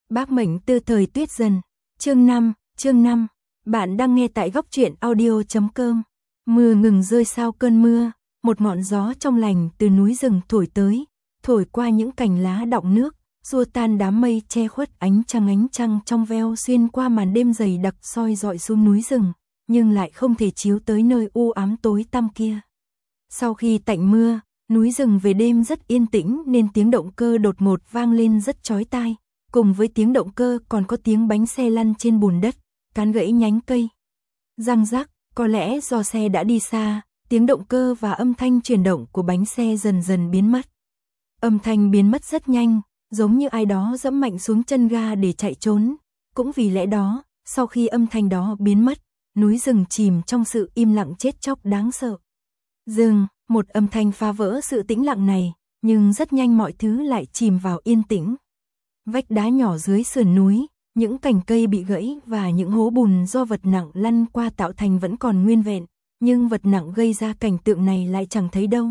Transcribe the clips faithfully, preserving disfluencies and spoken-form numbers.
Bác mệnh từ thời Tuyết Dần. Chương năm, chương năm. Bạn đang nghe tại góc truyện audio chấm com. Mưa ngừng rơi sau cơn mưa, một ngọn gió trong lành từ núi rừng thổi tới, thổi qua những cành lá đọng nước, xua tan đám mây che khuất ánh trăng ánh trăng trong veo xuyên qua màn đêm dày đặc soi dọi xuống núi rừng, nhưng lại không thể chiếu tới nơi u ám tối tăm kia. Sau khi tạnh mưa, núi rừng về đêm rất yên tĩnh nên tiếng động cơ đột ngột vang lên rất chói tai. Cùng với tiếng động cơ còn có tiếng bánh xe lăn trên bùn đất, cán gãy nhánh cây. Răng rắc, có lẽ do xe đã đi xa, tiếng động cơ và âm thanh chuyển động của bánh xe dần dần biến mất. Âm thanh biến mất rất nhanh, giống như ai đó giẫm mạnh xuống chân ga để chạy trốn. Cũng vì lẽ đó, sau khi âm thanh đó biến mất, núi rừng chìm trong sự im lặng chết chóc đáng sợ. Dừng, một âm thanh phá vỡ sự tĩnh lặng này, nhưng rất nhanh mọi thứ lại chìm vào yên tĩnh. Vách đá nhỏ dưới sườn núi, những cành cây bị gãy và những hố bùn do vật nặng lăn qua tạo thành vẫn còn nguyên vẹn, nhưng vật nặng gây ra cảnh tượng này lại chẳng thấy đâu.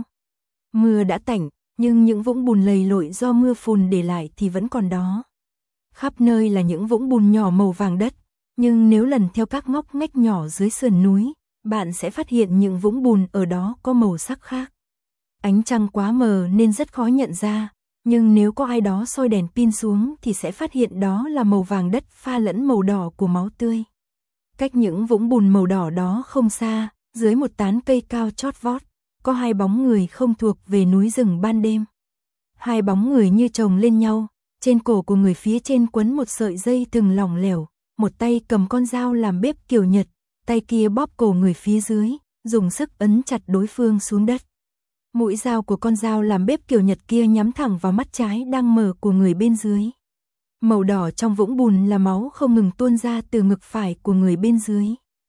Mưa đã tạnh, nhưng những vũng bùn lầy lội do mưa phùn để lại thì vẫn còn đó. Khắp nơi là những vũng bùn nhỏ màu vàng đất, nhưng nếu lần theo các ngóc ngách nhỏ dưới sườn núi, bạn sẽ phát hiện những vũng bùn ở đó có màu sắc khác. Ánh trăng quá mờ nên rất khó nhận ra. Nhưng nếu có ai đó soi đèn pin xuống thì sẽ phát hiện đó là màu vàng đất pha lẫn màu đỏ của máu tươi. Cách những vũng bùn màu đỏ đó không xa, dưới một tán cây cao chót vót, có hai bóng người không thuộc về núi rừng ban đêm. Hai bóng người như chồng lên nhau, trên cổ của người phía trên quấn một sợi dây thừng lỏng lẻo, một tay cầm con dao làm bếp kiểu Nhật, tay kia bóp cổ người phía dưới, dùng sức ấn chặt đối phương xuống đất. Mũi dao của con dao làm bếp kiểu Nhật kia nhắm thẳng vào mắt trái đang mở của người bên dưới. Màu đỏ trong vũng bùn là máu không ngừng tuôn ra từ ngực phải của người bên dưới.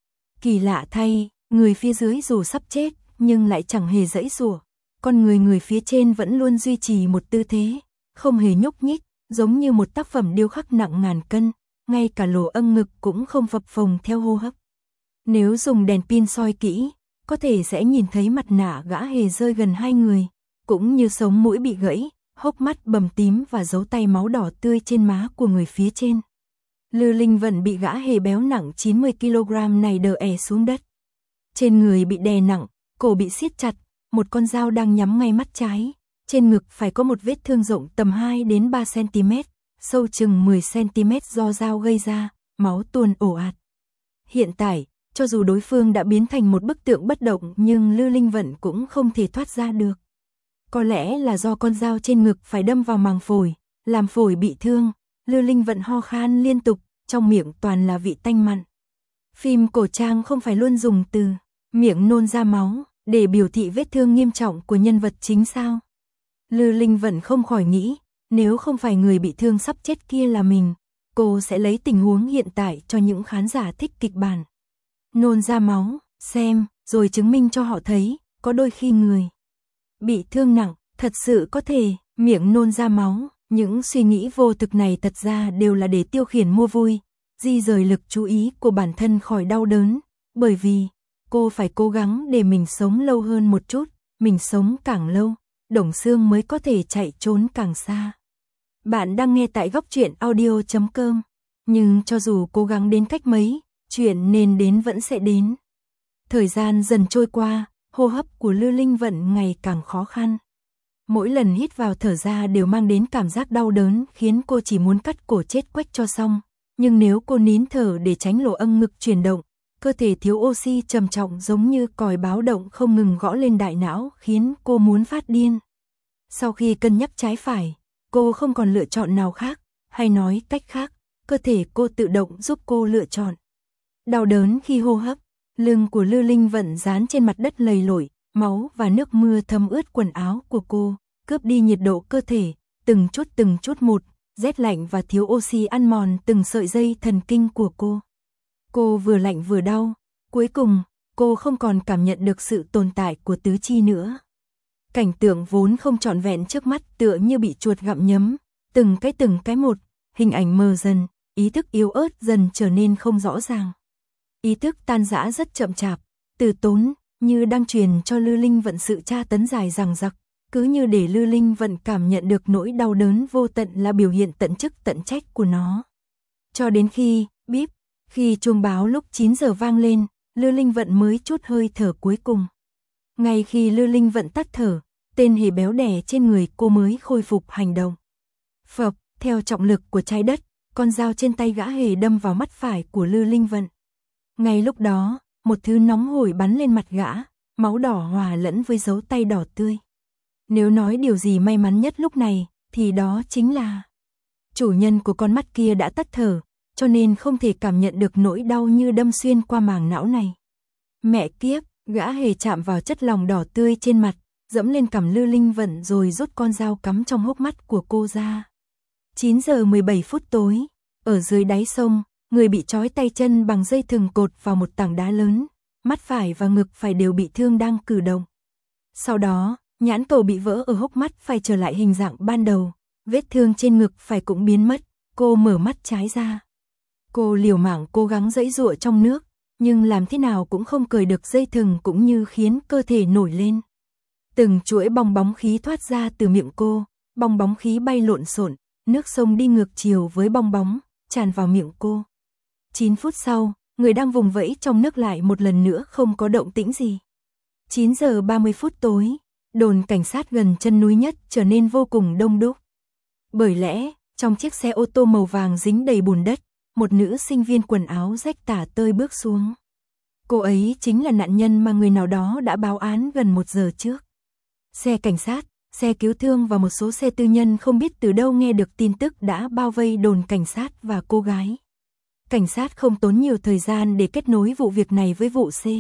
Kỳ lạ thay, người phía dưới dù sắp chết nhưng lại chẳng hề giãy giụa. Con người người phía trên vẫn luôn duy trì một tư thế, không hề nhúc nhích, giống như một tác phẩm điêu khắc nặng ngàn cân, ngay cả lỗ âm ngực cũng không phập phồng theo hô hấp. Nếu dùng đèn pin soi kỹ, có thể sẽ nhìn thấy mặt nạ gã hề rơi gần hai người, cũng như sống mũi bị gãy, hốc mắt bầm tím và dấu tay máu đỏ tươi trên má của người phía trên. Lư Linh Vận bị gã hề béo nặng chín mươi ki lô gam này đè è xuống đất. Trên người bị đè nặng, cổ bị siết chặt, một con dao đang nhắm ngay mắt trái, trên ngực phải có một vết thương rộng tầm hai đến ba xăng ti mét, sâu chừng mười xăng ti mét do dao gây ra, máu tuôn ồ ạt. Hiện tại, cho dù đối phương đã biến thành một bức tượng bất động nhưng Lư Linh Vận cũng không thể thoát ra được. Có lẽ là do con dao trên ngực phải đâm vào màng phổi, làm phổi bị thương, Lư Linh Vận ho khan liên tục, trong miệng toàn là vị tanh mặn. Phim cổ trang không phải luôn dùng từ miệng nôn ra máu để biểu thị vết thương nghiêm trọng của nhân vật chính sao? Lư Linh Vận không khỏi nghĩ, nếu không phải người bị thương sắp chết kia là mình, cô sẽ lấy tình huống hiện tại cho những khán giả thích kịch bản. Nôn ra máu, xem, rồi chứng minh cho họ thấy, có đôi khi người bị thương nặng, thật sự có thể, miệng nôn ra máu, những suy nghĩ vô thực này thật ra đều là để tiêu khiển mua vui, di rời lực chú ý của bản thân khỏi đau đớn, bởi vì, cô phải cố gắng để mình sống lâu hơn một chút, mình sống càng lâu, Đồng Xương mới có thể chạy trốn càng xa. Bạn đang nghe tại góc truyện audio chấm com, nhưng cho dù cố gắng đến cách mấy, chuyện nên đến vẫn sẽ đến. Thời gian dần trôi qua, hô hấp của Lư Linh Vận ngày càng khó khăn. Mỗi lần hít vào thở ra đều mang đến cảm giác đau đớn khiến cô chỉ muốn cắt cổ chết quách cho xong. Nhưng nếu cô nín thở để tránh lỗ âm ngực chuyển động, cơ thể thiếu oxy trầm trọng giống như còi báo động không ngừng gõ lên đại não khiến cô muốn phát điên. Sau khi cân nhắc trái phải, cô không còn lựa chọn nào khác, hay nói cách khác, cơ thể cô tự động giúp cô lựa chọn. Đau đớn khi hô hấp, lưng của Lư Linh Vận dán trên mặt đất lầy lội, máu và nước mưa thấm ướt quần áo của cô, cướp đi nhiệt độ cơ thể, từng chút từng chút một, rét lạnh và thiếu oxy ăn mòn từng sợi dây thần kinh của cô. Cô vừa lạnh vừa đau, cuối cùng, cô không còn cảm nhận được sự tồn tại của tứ chi nữa. Cảnh tượng vốn không trọn vẹn trước mắt tựa như bị chuột gặm nhấm, từng cái từng cái một, hình ảnh mờ dần, ý thức yếu ớt dần trở nên không rõ ràng. Ý thức tan rã rất chậm chạp, từ tốn, như đang truyền cho Lư Linh Vận sự tra tấn dài dằng dặc, cứ như để Lư Linh Vận cảm nhận được nỗi đau đớn vô tận là biểu hiện tận chức tận trách của nó. Cho đến khi, bíp, khi chuông báo lúc chín giờ vang lên, Lư Linh Vận mới chút hơi thở cuối cùng. Ngay khi Lư Linh Vận tắt thở, tên hề béo đẻ trên người cô mới khôi phục hành động. Phập, theo trọng lực của trái đất, con dao trên tay gã hề đâm vào mắt phải của Lư Linh Vận. Ngay lúc đó, một thứ nóng hổi bắn lên mặt gã, máu đỏ hòa lẫn với dấu tay đỏ tươi. Nếu nói điều gì may mắn nhất lúc này, thì đó chính là chủ nhân của con mắt kia đã tắt thở, cho nên không thể cảm nhận được nỗi đau như đâm xuyên qua màng não này. Mẹ kiếp, gã hề chạm vào chất lỏng đỏ tươi trên mặt, dẫm lên cằm Lư Linh Vận rồi rút con dao cắm trong hốc mắt của cô ra. chín giờ mười bảy phút tối, ở dưới đáy sông, người bị trói tay chân bằng dây thừng cột vào một tảng đá lớn, mắt phải và ngực phải đều bị thương đang cử động. Sau đó, nhãn cầu bị vỡ ở hốc mắt phải trở lại hình dạng ban đầu, vết thương trên ngực phải cũng biến mất, cô mở mắt trái ra. Cô liều mạng cố gắng giãy giụa trong nước, nhưng làm thế nào cũng không cởi được dây thừng cũng như khiến cơ thể nổi lên. Từng chuỗi bong bóng khí thoát ra từ miệng cô, bong bóng khí bay lộn xộn, nước sông đi ngược chiều với bong bóng, tràn vào miệng cô. chín phút sau, người đang vùng vẫy trong nước lại một lần nữa không có động tĩnh gì. chín giờ ba mươi phút tối, đồn cảnh sát gần chân núi nhất trở nên vô cùng đông đúc. Bởi lẽ, trong chiếc xe ô tô màu vàng dính đầy bùn đất, một nữ sinh viên quần áo rách tả tơi bước xuống. Cô ấy chính là nạn nhân mà người nào đó đã báo án gần một giờ trước. Xe cảnh sát, xe cứu thương và một số xe tư nhân không biết từ đâu nghe được tin tức đã bao vây đồn cảnh sát và cô gái. Cảnh sát không tốn nhiều thời gian để kết nối vụ việc này với vụ C.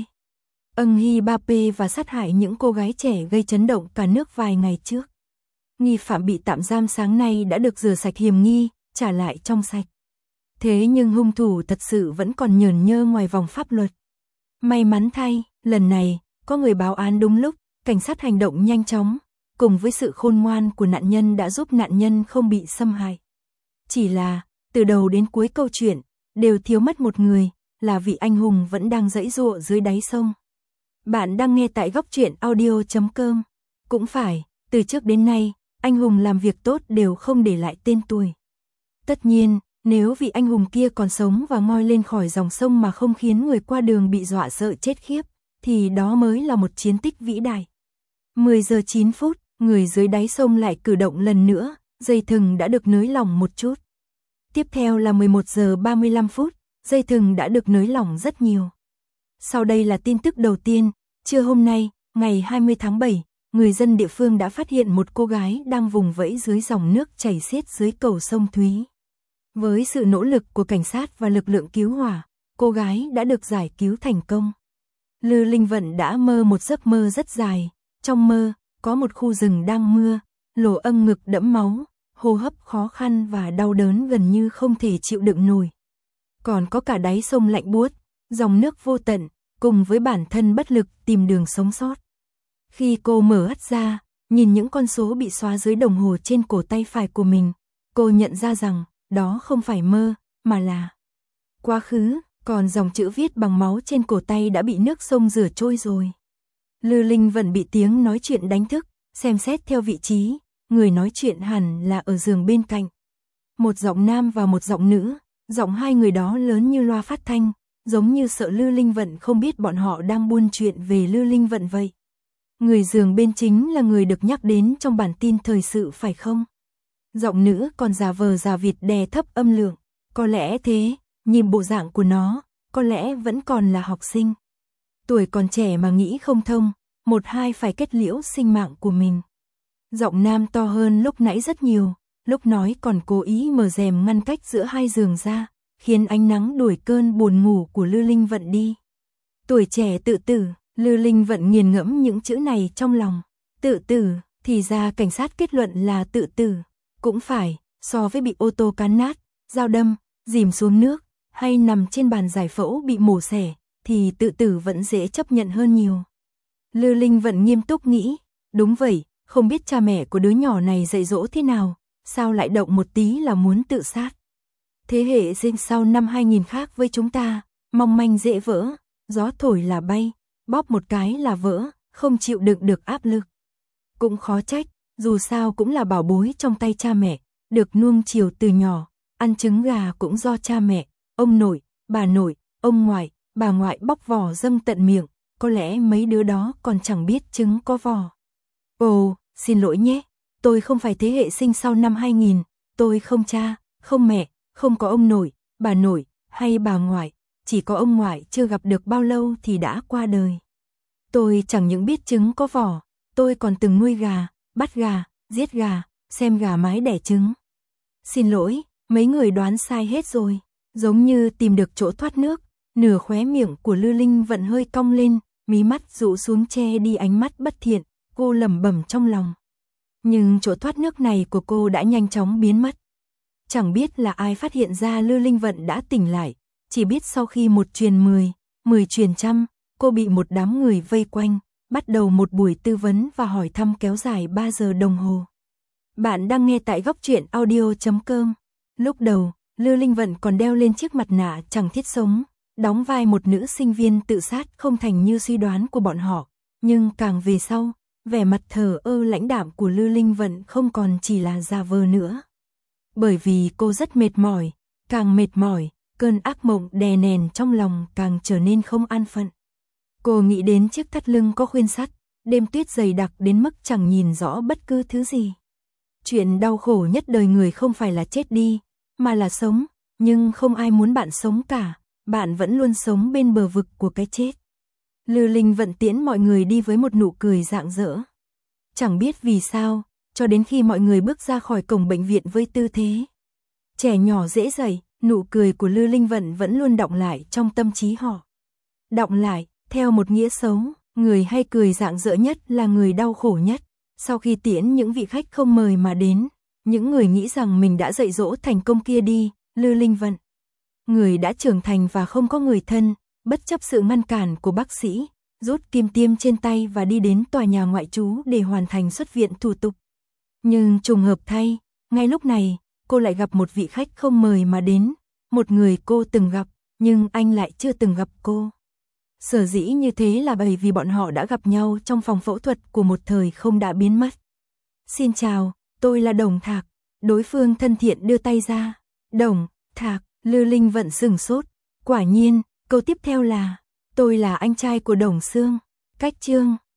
Ân Hy Ba P và sát hại những cô gái trẻ gây chấn động cả nước vài ngày trước. Nghi phạm bị tạm giam sáng nay đã được rửa sạch hiểm nghi, trả lại trong sạch. Thế nhưng hung thủ thật sự vẫn còn nhởn nhơ ngoài vòng pháp luật. May mắn thay, lần này, có người báo án đúng lúc, cảnh sát hành động nhanh chóng, cùng với sự khôn ngoan của nạn nhân đã giúp nạn nhân không bị xâm hại. Chỉ là, từ đầu đến cuối câu chuyện, đều thiếu mất một người, là vị anh hùng vẫn đang giãy giụa dưới đáy sông. Bạn đang nghe tại góc truyện audio chấm com. Cũng phải, từ trước đến nay, anh hùng làm việc tốt đều không để lại tên tuổi. Tất nhiên, nếu vị anh hùng kia còn sống và ngoi lên khỏi dòng sông mà không khiến người qua đường bị dọa sợ chết khiếp, thì đó mới là một chiến tích vĩ đại. mười giờ chín phút, người dưới đáy sông lại cử động lần nữa, dây thừng đã được nới lỏng một chút. Tiếp theo là mười một giờ ba mươi lăm phút, dây thừng đã được nới lỏng rất nhiều. Sau đây là tin tức đầu tiên, trưa hôm nay, ngày hai mươi tháng bảy, người dân địa phương đã phát hiện một cô gái đang vùng vẫy dưới dòng nước chảy xiết dưới cầu sông Thúy. Với sự nỗ lực của cảnh sát và lực lượng cứu hỏa, cô gái đã được giải cứu thành công. Lư Linh Vận đã mơ một giấc mơ rất dài, trong mơ, có một khu rừng đang mưa, lỗ âm ngực đẫm máu, hô hấp khó khăn và đau đớn gần như không thể chịu đựng nổi. Còn có cả đáy sông lạnh buốt, dòng nước vô tận, cùng với bản thân bất lực tìm đường sống sót. Khi cô mở mắt ra, nhìn những con số bị xóa dưới đồng hồ trên cổ tay phải của mình, cô nhận ra rằng, đó không phải mơ, mà là quá khứ, còn dòng chữ viết bằng máu trên cổ tay đã bị nước sông rửa trôi rồi. Lư Linh Vận bị tiếng nói chuyện đánh thức, xem xét theo vị trí, người nói chuyện hẳn là ở giường bên cạnh. Một giọng nam và một giọng nữ, giọng hai người đó lớn như loa phát thanh, giống như sợ Lư Linh Vận không biết bọn họ đang buôn chuyện về Lư Linh Vận vậy. Người giường bên chính là người được nhắc đến trong bản tin thời sự phải không? Giọng nữ còn giả vờ giả vịt đè thấp âm lượng, có lẽ thế, nhìn bộ dạng của nó, có lẽ vẫn còn là học sinh. Tuổi còn trẻ mà nghĩ không thông, một hai phải kết liễu sinh mạng của mình. Giọng nam to hơn lúc nãy rất nhiều, lúc nói còn cố ý mở rèm ngăn cách giữa hai giường ra, khiến ánh nắng đuổi cơn buồn ngủ của Lư Linh Vận đi. Tuổi trẻ tự tử, Lư Linh Vận nghiền ngẫm những chữ này trong lòng. Tự tử, thì ra cảnh sát kết luận là tự tử. Cũng phải, so với bị ô tô cán nát, dao đâm, dìm xuống nước, hay nằm trên bàn giải phẫu bị mổ xẻ, thì tự tử vẫn dễ chấp nhận hơn nhiều. Lư Linh Vận nghiêm túc nghĩ, đúng vậy, không biết cha mẹ của đứa nhỏ này dạy dỗ thế nào, sao lại động một tí là muốn tự sát. Thế hệ sinh sau năm hai nghìn khác với chúng ta, mong manh dễ vỡ, gió thổi là bay, bóp một cái là vỡ, không chịu đựng được áp lực. Cũng khó trách, dù sao cũng là bảo bối trong tay cha mẹ, được nuông chiều từ nhỏ, ăn trứng gà cũng do cha mẹ, ông nội, bà nội, ông ngoại, bà ngoại bóc vỏ dâng tận miệng, có lẽ mấy đứa đó còn chẳng biết trứng có vỏ. Ồ, xin lỗi nhé, tôi không phải thế hệ sinh sau năm hai nghìn, tôi không cha, không mẹ, không có ông nội, bà nội, hay bà ngoại, chỉ có ông ngoại chưa gặp được bao lâu thì đã qua đời. Tôi chẳng những biết trứng có vỏ, tôi còn từng nuôi gà, bắt gà, giết gà, xem gà mái đẻ trứng. Xin lỗi, mấy người đoán sai hết rồi, giống như tìm được chỗ thoát nước, nửa khóe miệng của Lư Linh Vận hơi cong lên, mí mắt rũ xuống che đi ánh mắt bất thiện, cô lẩm bẩm trong lòng. Nhưng chỗ thoát nước này của cô đã nhanh chóng biến mất. Chẳng biết là ai phát hiện ra Lư Linh Vận đã tỉnh lại, chỉ biết sau khi một truyền mười, mười truyền trăm, cô bị một đám người vây quanh, bắt đầu một buổi tư vấn và hỏi thăm kéo dài ba giờ đồng hồ. Bạn đang nghe tại góc truyện audio chấm com. Lúc đầu, Lư Linh Vận còn đeo lên chiếc mặt nạ chẳng thiết sống, đóng vai một nữ sinh viên tự sát không thành như suy đoán của bọn họ. Nhưng càng về sau, vẻ mặt thờ ơ lãnh đạm của Lư Linh Vận không còn chỉ là giả vờ nữa. Bởi vì cô rất mệt mỏi, càng mệt mỏi, cơn ác mộng đè nén trong lòng càng trở nên không an phận. Cô nghĩ đến chiếc thắt lưng có khuyên sắt, đêm tuyết dày đặc đến mức chẳng nhìn rõ bất cứ thứ gì. Chuyện đau khổ nhất đời người không phải là chết đi, mà là sống, nhưng không ai muốn bạn sống cả, bạn vẫn luôn sống bên bờ vực của cái chết. Lư Linh Vận tiễn mọi người đi với một nụ cười rạng rỡ. Chẳng biết vì sao, cho đến khi mọi người bước ra khỏi cổng bệnh viện với tư thế trẻ nhỏ dễ dậy, nụ cười của Lư Linh Vận vẫn luôn đọng lại trong tâm trí họ. Đọng lại, theo một nghĩa xấu, người hay cười rạng rỡ nhất là người đau khổ nhất. Sau khi tiễn những vị khách không mời mà đến, những người nghĩ rằng mình đã dạy dỗ thành công kia đi, Lư Linh Vận, người đã trưởng thành và không có người thân, bất chấp sự ngăn cản của bác sĩ, rút kim tiêm trên tay và đi đến tòa nhà ngoại trú để hoàn thành xuất viện thủ tục. Nhưng trùng hợp thay, ngay lúc này, cô lại gặp một vị khách không mời mà đến, một người cô từng gặp, nhưng anh lại chưa từng gặp cô. Sở dĩ như thế là bởi vì bọn họ đã gặp nhau trong phòng phẫu thuật của một thời không đã biến mất. Xin chào, tôi là Đồng Thạc, đối phương thân thiện đưa tay ra. Đồng, Thạc, Lư Linh Vận sửng sốt, quả nhiên, câu tiếp theo là, tôi là anh trai của Đồng Sương. Cách chương,